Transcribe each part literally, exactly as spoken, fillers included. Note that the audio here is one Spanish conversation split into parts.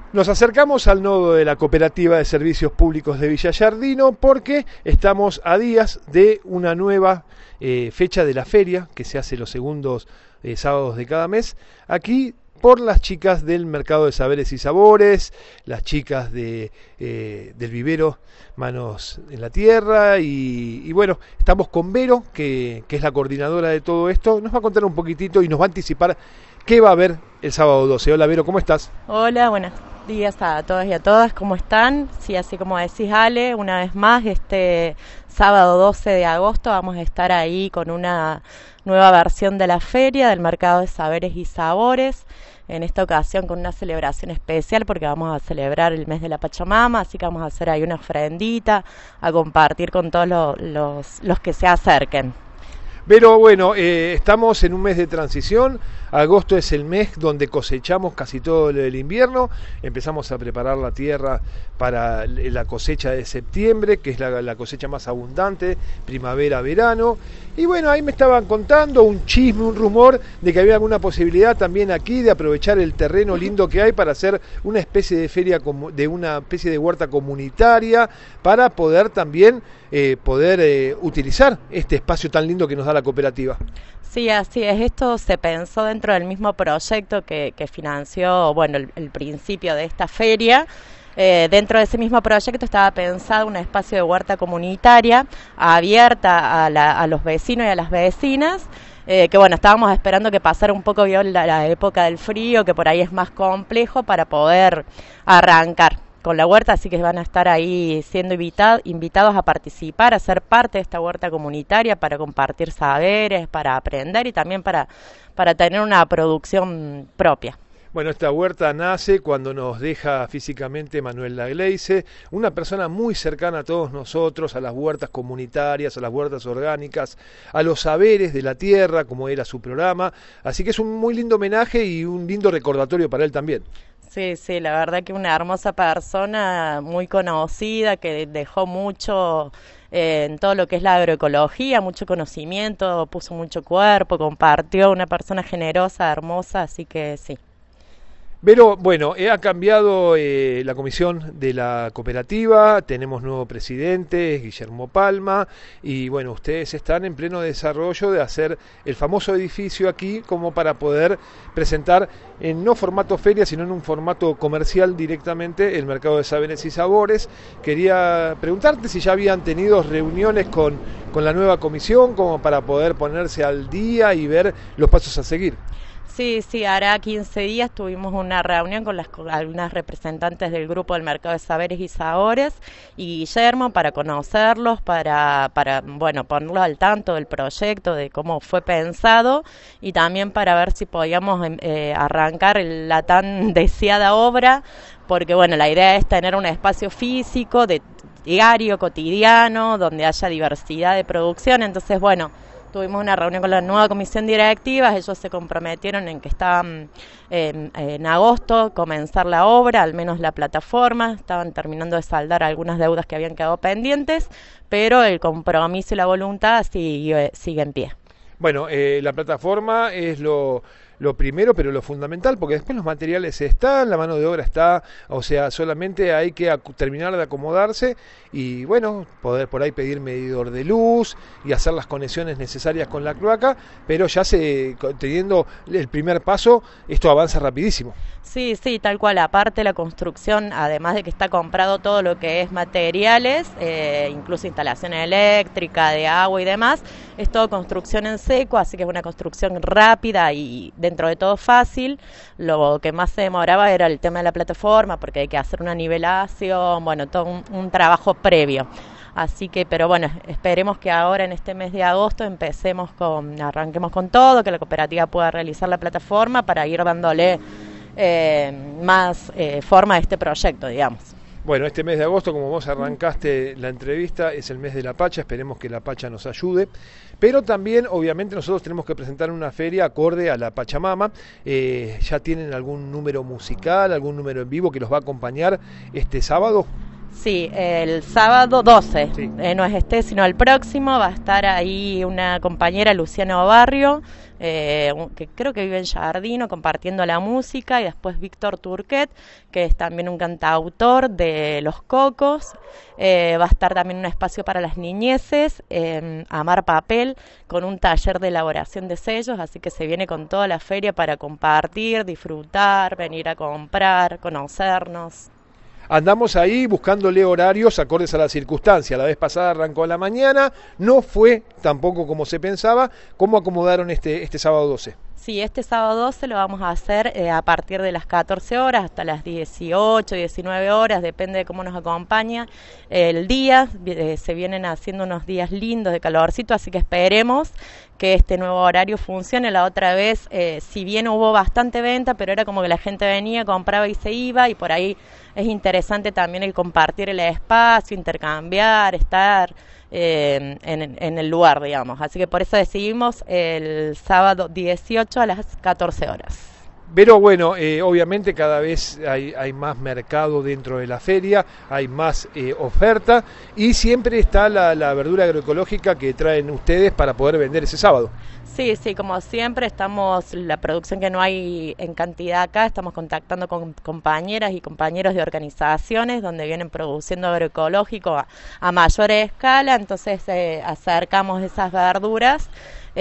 Nos acercamos al nodo de la Cooperativa de Servicios Públicos de Villa Giardino porque estamos a días de una nueva eh, fecha de la feria que se hace los segundos eh, sábados de cada mes aquí por las chicas del Mercado de Saberes y Sabores, las chicas de, eh, del vivero Manos en la Tierra y, y bueno, estamos con Vero, que, que es la coordinadora de todo esto, nos va a contar un poquitito y nos va a anticipar qué va a haber el sábado doce. Hola Vero, ¿cómo estás? Hola, buenos días a todos y a todas, ¿cómo están? Sí, así como decís Ale, una vez más, este sábado doce de agosto vamos a estar ahí con una nueva versión de la feria del Mercado de Saberes y Sabores, en esta ocasión con una celebración especial porque vamos a celebrar el mes de la Pachamama, así que vamos a hacer ahí una ofrendita, a compartir con todos los, los, los que se acerquen. Pero bueno, eh, estamos en un mes de transición, agosto es el mes donde cosechamos casi todo el invierno, empezamos a preparar la tierra para la cosecha de septiembre, que es la, la cosecha más abundante, primavera-verano, y bueno, ahí me estaban contando un chisme, un rumor de que había alguna posibilidad también aquí de aprovechar el terreno lindo que hay para hacer una especie de feria, de una especie de huerta comunitaria, para poder también eh, poder eh, utilizar este espacio tan lindo que nos da la cooperativa. Sí, así es. Esto se pensó dentro del mismo proyecto que, que financió, bueno, el, el principio de esta feria. Eh, dentro de ese mismo proyecto estaba pensado un espacio de huerta comunitaria abierta a, la, a los vecinos y a las vecinas. Eh, que bueno, estábamos esperando que pasara un poco bien la, la época del frío, que por ahí es más complejo para poder arrancar con la huerta, así que van a estar ahí siendo invitado, invitados a participar, a ser parte de esta huerta comunitaria para compartir saberes, para aprender y también para, para tener una producción propia. Bueno, esta huerta nace cuando nos deja físicamente Manuel Lagleize, una persona muy cercana a todos nosotros, a las huertas comunitarias, a las huertas orgánicas, a los saberes de la tierra, como era su programa, así que es un muy lindo homenaje y un lindo recordatorio para él también. Sí, sí, la verdad que una hermosa persona, muy conocida, que dejó mucho eh, en todo lo que es la agroecología, mucho conocimiento, puso mucho cuerpo, compartió, una persona generosa, hermosa, así que sí. Pero bueno, ha cambiado eh, la comisión de la cooperativa, tenemos nuevo presidente, es Guillermo Palma, y bueno, ustedes están en pleno desarrollo de hacer el famoso edificio aquí como para poder presentar en no formato feria, sino en un formato comercial directamente el Mercado de Saberes y Sabores. Quería preguntarte si ya habían tenido reuniones con, con la nueva comisión como para poder ponerse al día y ver los pasos a seguir. Sí, sí, hará quince días tuvimos una reunión con, las, con algunas representantes del grupo del Mercado de Saberes y Sabores y Guillermo para conocerlos, para, para bueno, ponerlos al tanto del proyecto, de cómo fue pensado y también para ver si podíamos eh, arrancar la tan deseada obra, porque bueno, la idea es tener un espacio físico, de diario, cotidiano, donde haya diversidad de producción, entonces bueno, tuvimos una reunión con la nueva comisión directiva, ellos se comprometieron en que estaban eh, en agosto comenzar la obra, al menos la plataforma, estaban terminando de saldar algunas deudas que habían quedado pendientes, pero el compromiso y la voluntad sigue, sigue en pie. Bueno, eh, la plataforma es lo... lo primero, pero lo fundamental, porque después los materiales están, la mano de obra está, o sea, solamente hay que terminar de acomodarse y bueno, poder por ahí pedir medidor de luz y hacer las conexiones necesarias con la cloaca, pero ya se teniendo el primer paso, esto avanza rapidísimo. Sí, sí, tal cual, aparte la construcción, además de que está comprado todo lo que es materiales, eh, incluso instalación eléctrica, de agua y demás, es todo construcción en seco, así que es una construcción rápida y dentro de todo fácil. Lo que más se demoraba era el tema de la plataforma, porque hay que hacer una nivelación, bueno, todo un, un trabajo previo. Así que, pero bueno, esperemos que ahora en este mes de agosto empecemos con, arranquemos con todo, que la cooperativa pueda realizar la plataforma para ir dándole eh, más eh, forma a este proyecto, digamos. Bueno, este mes de agosto, como vos arrancaste la entrevista, es el mes de la Pacha, esperemos que la Pacha nos ayude, pero también obviamente nosotros tenemos que presentar una feria acorde a la Pachamama. Eh, ¿ya tienen algún número musical, algún número en vivo que los va a acompañar este sábado? Sí, el sábado doce, sí. eh, no es este, sino el próximo, va a estar ahí una compañera, Luciana Barrio, eh, que creo que vive en Jardino, compartiendo la música, y después Víctor Turquet, que es también un cantautor de Los Cocos. Eh, va a estar también un espacio para las niñeces, eh, Amar Papel, con un taller de elaboración de sellos, así que se viene con toda la feria para compartir, disfrutar, venir a comprar, conocernos. Andamos ahí buscándole horarios acordes a la circunstancia. La vez pasada arrancó a la mañana, no fue tampoco como se pensaba. ¿Cómo acomodaron este, este sábado doce? Sí, este sábado doce lo vamos a hacer eh, a partir de las catorce horas hasta las dieciocho, diecinueve horas, depende de cómo nos acompaña el día. Eh, se vienen haciendo unos días lindos de calorcito, así que esperemos que este nuevo horario funcione. La otra vez, eh, si bien hubo bastante venta, pero era como que la gente venía, compraba y se iba, y por ahí es interesante también el compartir el espacio, intercambiar, estar eh, en, en el lugar, digamos. Así que por eso decidimos el sábado dieciocho a las catorce horas. Pero bueno, eh, obviamente cada vez hay, hay más mercado dentro de la feria, hay más eh, oferta, y siempre está la, la verdura agroecológica que traen ustedes para poder vender ese sábado. Sí, sí, como siempre estamos, la producción que no hay en cantidad acá, estamos contactando con compañeras y compañeros de organizaciones donde vienen produciendo agroecológico a, a mayor escala, entonces eh, acercamos esas verduras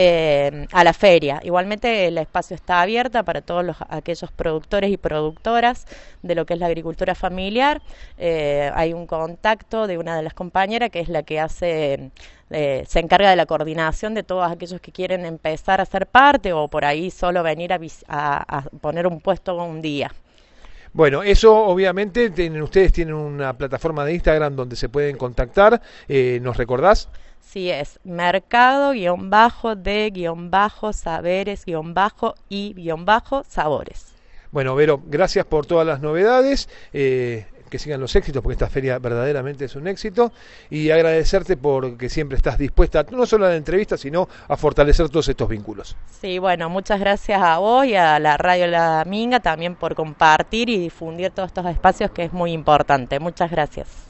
Eh, a la feria. Igualmente el espacio está abierto para todos los, aquellos productores y productoras de lo que es la agricultura familiar. Eh, hay un contacto de una de las compañeras que es la que hace, eh, se encarga de la coordinación de todos aquellos que quieren empezar a ser parte o por ahí solo venir a, a, a poner un puesto un día. Bueno, eso obviamente tienen, ustedes tienen una plataforma de Instagram donde se pueden contactar, eh, ¿nos recordás? Sí, es mercado guión bajo de guión bajo saberes guión bajo y guión bajo sabores. Bueno, Vero, gracias por todas las novedades, eh, que sigan los éxitos, porque esta feria verdaderamente es un éxito, y agradecerte porque siempre estás dispuesta, no solo a la entrevista, sino a fortalecer todos estos vínculos. Sí, bueno, muchas gracias a vos y a la Radio La Minga también por compartir y difundir todos estos espacios, que es muy importante. Muchas gracias.